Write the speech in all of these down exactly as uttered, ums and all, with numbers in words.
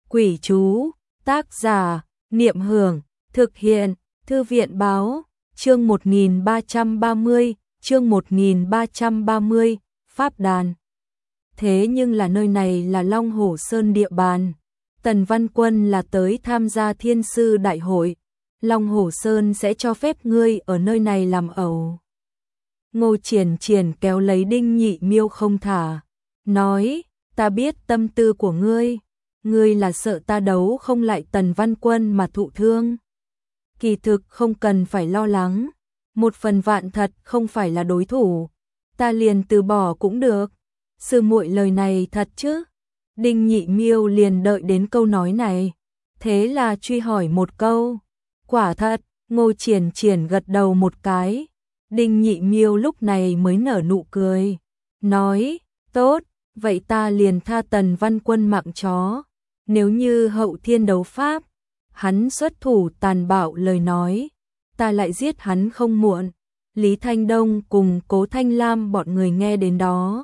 Quỷ chú, tác giả, Niệm Hưởng, thực hiện, Thư viện báo, chương một nghìn ba trăm ba mươi, chương một nghìn ba trăm ba mươi, Pháp đàn. Thế nhưng là nơi này là Long Hổ Sơn địa bàn. Tần Văn Quân là tới tham gia Thiên sư đại hội. Long Hổ Sơn sẽ cho phép ngươi ở nơi này làm ẩu. Ngô Triển Triển kéo lấy Đinh Nhị Miêu không thả, nói, ta biết tâm tư của ngươi, ngươi là sợ ta đấu không lại Tần Văn Quân mà thụ thương. Kỳ thực không cần phải lo lắng, một phần vạn thật không phải là đối thủ, ta liền từ bỏ cũng được. Sư muội lời này thật chứ? Đinh Nhị Miêu liền đợi đến câu nói này, thế là truy hỏi một câu. Quả thật, Ngô Triển Triển gật đầu một cái. Đinh Nhị Miêu lúc này mới nở nụ cười, nói, tốt, vậy ta liền tha Tần Văn Quân mạng chó. Nếu như hậu thiên đấu pháp, hắn xuất thủ tàn bạo lời nói, ta lại giết hắn không muộn. Lý Thanh Đông cùng Cố Thanh Lam bọn người nghe đến đó,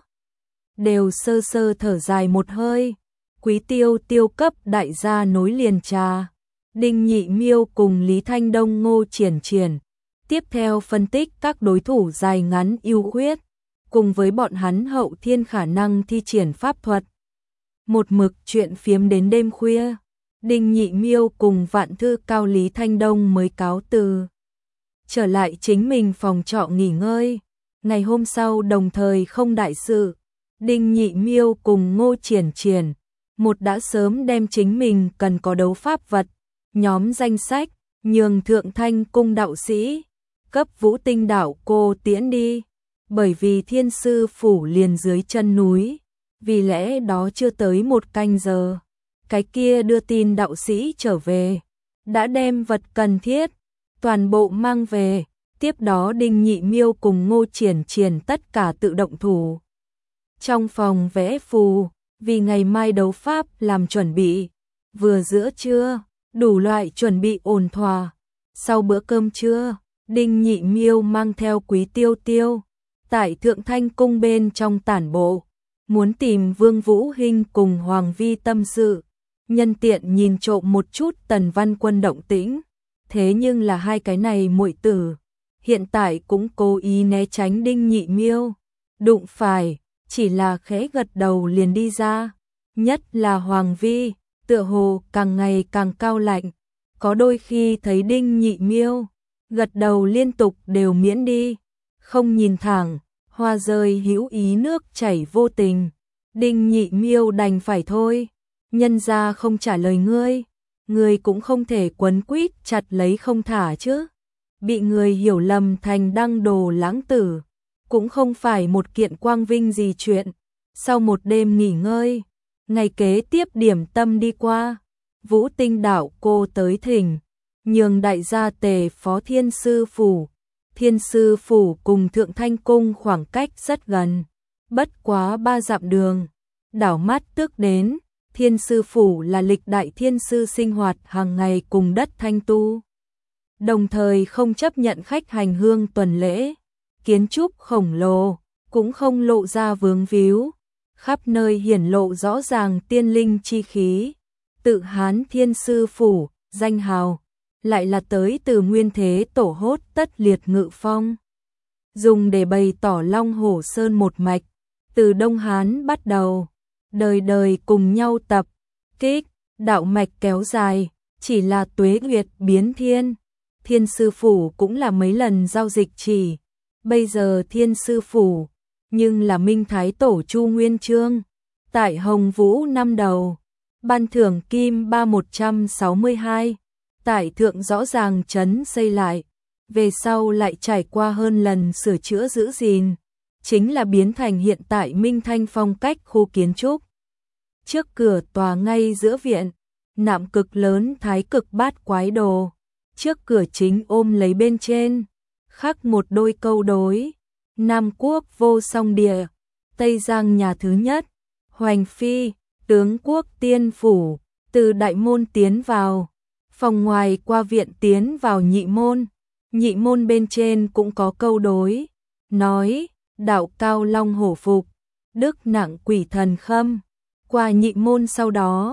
đều sơ sơ thở dài một hơi. Quý Tiêu Tiêu cấp đại gia nối liền trà. Đinh Nhị Miêu cùng Lý Thanh Đông Ngô Triển Triển tiếp theo phân tích các đối thủ dài ngắn ưu khuyết, cùng với bọn hắn hậu thiên khả năng thi triển pháp thuật. Một mực chuyện phiếm đến đêm khuya, Đinh Nhị Miêu cùng Vạn Thư Cao Lý Thanh Đông mới cáo từ, trở lại chính mình phòng trọ nghỉ ngơi. Ngày hôm sau đồng thời không đại sự, Đinh Nhị Miêu cùng Ngô Triển Triển, một đã sớm đem chính mình cần có đấu pháp vật, nhóm danh sách, nhường Thượng Thanh cung đạo sĩ, cấp Vũ Tinh đạo cô tiễn đi, bởi vì Thiên sư phủ liền dưới chân núi, vì lẽ đó chưa tới một canh giờ, cái kia đưa tin đạo sĩ trở về, đã đem vật cần thiết, toàn bộ mang về, tiếp đó Đinh Nhị Miêu cùng Ngô Triển Triển tất cả tự động thủ. Trong phòng vẽ phù, vì ngày mai đấu pháp làm chuẩn bị, vừa giữa trưa, đủ loại chuẩn bị ổn thỏa. Sau bữa cơm trưa, Đinh Nhị Miêu mang theo Quý Tiêu Tiêu, tại Thượng Thanh cung bên trong tản bộ, muốn tìm Vương Vũ Hinh cùng Hoàng Vi tâm sự, nhân tiện nhìn trộm một chút Tần Văn Quân động tĩnh. Thế nhưng là hai cái này muội tử, hiện tại cũng cố ý né tránh Đinh Nhị Miêu, đụng phải, chỉ là khẽ gật đầu liền đi ra. Nhất là Hoàng Vi, tựa hồ càng ngày càng cao lạnh, có đôi khi thấy Đinh Nhị Miêu gật đầu liên tục đều miễn đi, không nhìn thẳng, hoa rơi hữu ý nước chảy vô tình. Đinh Nhị Miêu đành phải thôi, nhân ra không trả lời ngươi, ngươi cũng không thể quấn quýt chặt lấy không thả chứ. Bị người hiểu lầm thành đăng đồ lãng tử, cũng không phải một kiện quang vinh gì chuyện. Sau một đêm nghỉ ngơi, ngày kế tiếp điểm tâm đi qua, Vũ Tinh đạo cô tới thỉnh, nhường đại gia tề phó Thiên sư phủ. Thiên sư phủ cùng Thượng Thanh cung khoảng cách rất gần, bất quá ba dặm đường. Đảo mắt tước đến, Thiên sư phủ là lịch đại thiên sư sinh hoạt hàng ngày cùng đất thanh tu, đồng thời không chấp nhận khách hành hương tuần lễ. Kiến trúc khổng lồ, cũng không lộ ra vướng víu, khắp nơi hiển lộ rõ ràng tiên linh chi khí. Tự Hán Thiên sư phủ, danh hào, lại là tới từ nguyên thế tổ hốt Tất Liệt Ngự Phong, dùng để bày tỏ Long Hổ Sơn một mạch, từ Đông Hán bắt đầu, đời đời cùng nhau tập kích, đạo mạch kéo dài, chỉ là tuế nguyệt biến thiên. Thiên sư phủ cũng là mấy lần giao dịch chỉ, bây giờ Thiên sư phủ, nhưng là Minh Thái Tổ Chu Nguyên Chương, tại Hồng Vũ năm đầu, ban thưởng kim ba một trăm sáu mươi hai, tại thượng rõ ràng trấn xây lại, về sau lại trải qua hơn lần sửa chữa giữ gìn, chính là biến thành hiện tại Minh Thanh phong cách khu kiến trúc. Trước cửa tòa ngay giữa viện, nạm cực lớn thái cực bát quái đồ, trước cửa chính ôm lấy bên trên, khắc một đôi câu đối, Nam Quốc vô song địa, Tây Giang nhà thứ nhất, Hoành Phi, tướng quốc tiên phủ, từ đại môn tiến vào, phòng ngoài qua viện tiến vào nhị môn, nhị môn bên trên cũng có câu đối, nói, đạo cao long hổ phục, đức nặng quỷ thần khâm. Qua nhị môn sau đó,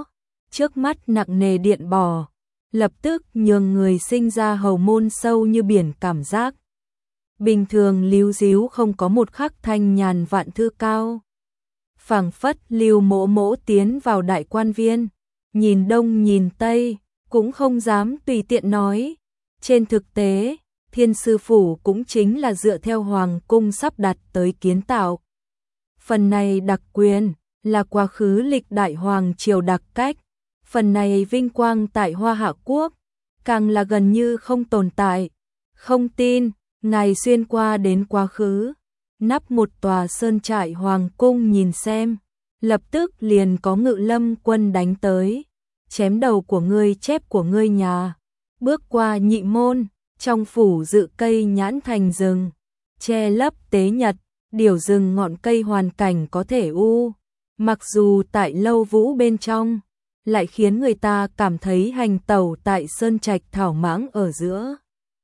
trước mắt nặng nề điện bò, lập tức nhường người sinh ra hầu môn sâu như biển cảm giác. Bình thường líu díu không có một khắc thanh nhàn vạn thư cao. Phảng phất Lưu Mỗ Mỗ tiến vào đại quan viên, nhìn đông nhìn tây, cũng không dám tùy tiện nói. Trên thực tế, Thiên Sư Phủ cũng chính là dựa theo Hoàng cung sắp đặt tới kiến tạo. Phần này đặc quyền là quá khứ lịch đại hoàng triều đặc cách, phần này vinh quang tại Hoa Hạ Quốc, càng là gần như không tồn tại. Không tin, ngài xuyên qua đến quá khứ, nắp một tòa sơn trại hoàng cung nhìn xem, lập tức liền có ngự lâm quân đánh tới, chém đầu của ngươi chép của ngươi nhà. Bước qua nhị môn, trong phủ dự cây nhãn thành rừng, che lấp tế nhật, điều rừng ngọn cây hoàn cảnh có thể u, mặc dù tại lâu vũ bên trong, lại khiến người ta cảm thấy hành tẩu tại sơn trạch thảo mãng ở giữa.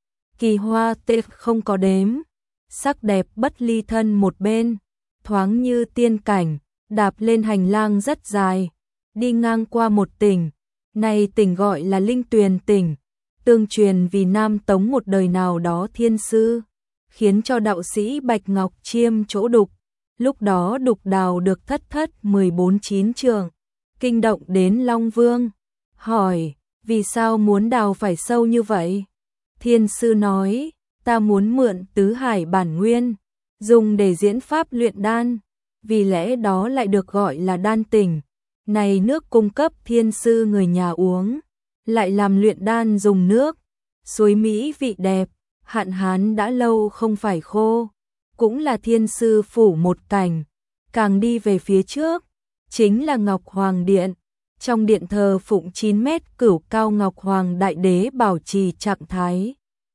Kỳ hoa tê không có đếm, sắc đẹp bất ly thân một bên, thoáng như tiên cảnh, đạp lên hành lang rất dài, đi ngang qua một tỉnh, này tỉnh gọi là Linh Tuyền tỉnh, tương truyền vì Nam Tống một đời nào đó thiên sư, khiến cho đạo sĩ Bạch Ngọc chiêm chỗ đục, lúc đó đục đào được thất thất mười bốn chín trường, kinh động đến Long Vương, hỏi, vì sao muốn đào phải sâu như vậy? Thiên sư nói, ta muốn mượn tứ hải bản nguyên, dùng để diễn pháp luyện đan, vì lẽ đó lại được gọi là đan tỉnh. Này nước cung cấp thiên sư người nhà uống, lại làm luyện đan dùng nước, suối mỹ vị đẹp, hạn hán đã lâu không phải khô, cũng là Thiên Sư Phủ một cảnh. Càng đi về phía trước, chính là Ngọc Hoàng Điện, trong điện thờ phụng chín mét cửu cao Ngọc Hoàng Đại Đế bảo trì trạng thái.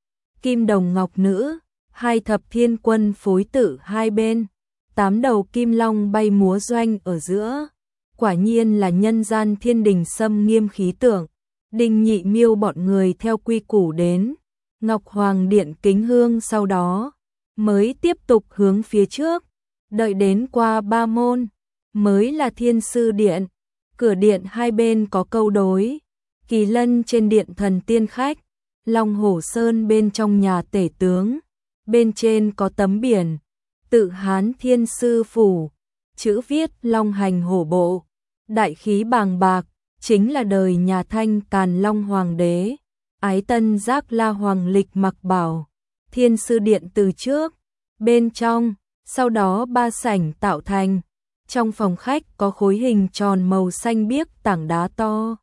Kim đồng ngọc nữ, hai thập thiên quân phối tử hai bên, tám đầu kim long bay múa doanh ở giữa. Quả nhiên là nhân gian thiên đình xâm nghiêm khí tượng. Đinh Nhị Miêu bọn người theo quy củ đến Ngọc Hoàng Điện kính hương, sau đó mới tiếp tục hướng phía trước, đợi đến qua ba môn mới là Thiên Sư Điện. Cửa điện hai bên có câu đối, Kỳ Lân trên điện thần tiên khách, Long Hổ Sơn bên trong nhà tể tướng, bên trên có tấm biển tự Hán Thiên Sư Phủ, chữ viết long hành hổ bộ, đại khí bàng bạc, chính là đời nhà Thanh Càn Long Hoàng đế. Ái Tân Giác La Hoàng lịch mặc bảo, Thiên Sư Điện từ trước, bên trong, sau đó ba sảnh tạo thành. Trong phòng khách có khối hình tròn màu xanh biếc tảng đá to.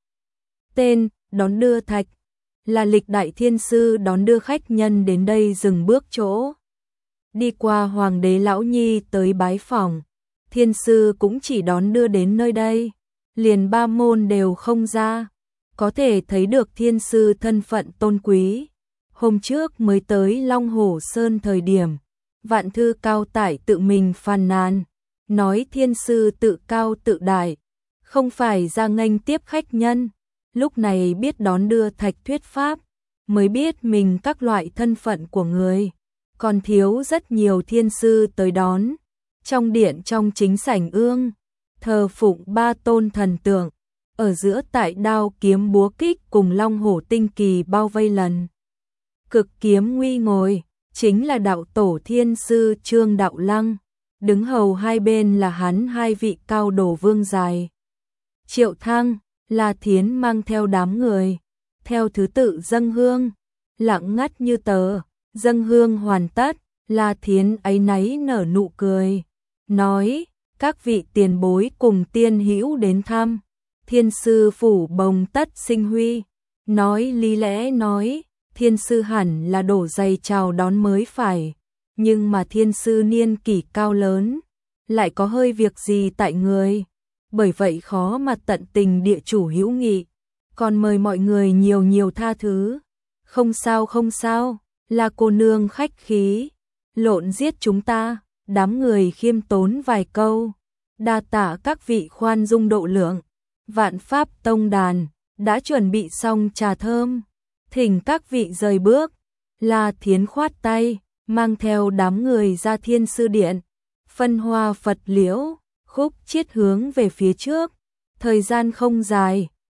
Tên, đón đưa thạch, là lịch đại thiên sư đón đưa khách nhân đến đây dừng bước chỗ. Đi qua Hoàng đế Lão Nhi tới bái phỏng, thiên sư cũng chỉ đón đưa đến nơi đây, liền ba môn đều không ra. Có thể thấy được thiên sư thân phận tôn quý. Hôm trước mới tới Long Hổ Sơn thời điểm, Vạn Thư Cao Tải tự mình phàn nàn, nói thiên sư tự cao tự đại, không phải ra nghênh tiếp khách nhân. Lúc này biết đón đưa thạch thuyết pháp, mới biết mình các loại thân phận của người, còn thiếu rất nhiều thiên sư tới đón. Trong điện trong chính sảnh ương, thờ phụng ba tôn thần tượng, ở giữa tại đao kiếm búa kích cùng long hổ tinh kỳ bao vây lần. Cực kiếm nguy ngồi, chính là đạo tổ thiên sư Trương Đạo Lăng, đứng hầu hai bên là hắn hai vị cao đồ vương dài. Triệu Thăng, La Thiến mang theo đám người, theo thứ tự dâng hương, lặng ngắt như tờ. Dâng hương hoàn tất, La Thiến áy náy nở nụ cười, nói, các vị tiền bối cùng tiên hữu đến thăm, Thiên Sư Phủ bồng tất sinh huy. Nói lý lẽ nói, thiên sư hẳn là đổ giày chào đón mới phải, nhưng mà thiên sư niên kỷ cao lớn, lại có hơi việc gì tại người, bởi vậy khó mà tận tình địa chủ hữu nghị, còn mời mọi người nhiều nhiều tha thứ. Không sao không sao, là cô nương khách khí, lộn giết chúng ta. Đám người khiêm tốn vài câu, đa tạ các vị khoan dung độ lượng. Vạn Pháp Tông đàn đã chuẩn bị xong trà thơm, thỉnh các vị rời bước. La Thiến khoát tay, mang theo đám người ra Thiên Sư Điện, phân hoa Phật liễu, khúc chiết hướng về phía trước. Thời gian không dài,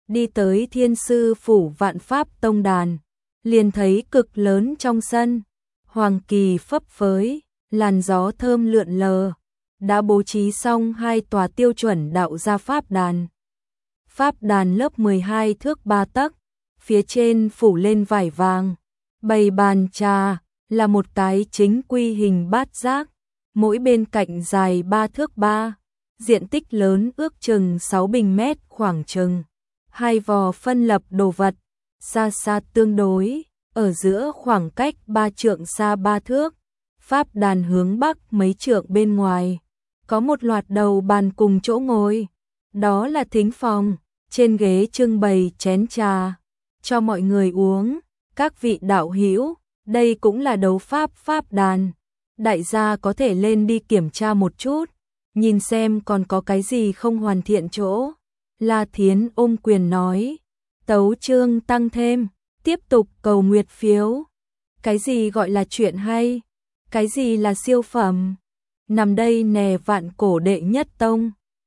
đi tới Thiên Sư Phủ Vạn Pháp Tông đàn, liền thấy cực lớn trong sân, hoàng kỳ phấp phới, làn gió thơm lượn lờ, đã bố trí xong hai tòa tiêu chuẩn đạo gia pháp đàn. Pháp đàn lớp mười hai thước ba tấc, phía trên phủ lên vải vàng, bày bàn trà, là một cái chính quy hình bát giác, mỗi bên cạnh dài ba thước ba, diện tích lớn ước chừng sáu bình mét khoảng chừng. Hai vò phân lập đồ vật, xa xa tương đối, ở giữa khoảng cách ba trượng xa ba thước. Pháp đàn hướng bắc mấy trượng bên ngoài, có một loạt đầu bàn cùng chỗ ngồi, đó là thính phòng, trên ghế trưng bày chén trà, cho mọi người uống. Các vị đạo hữu, đây cũng là đấu pháp pháp đàn, đại gia có thể lên đi kiểm tra một chút, nhìn xem còn có cái gì không hoàn thiện chỗ. La Thiến ôm quyền nói, tấu chương tăng thêm, tiếp tục cầu nguyệt phiếu. Cái gì gọi là chuyện hay? Cái gì là siêu phẩm? Nằm đây nè vạn cổ đệ nhất tông.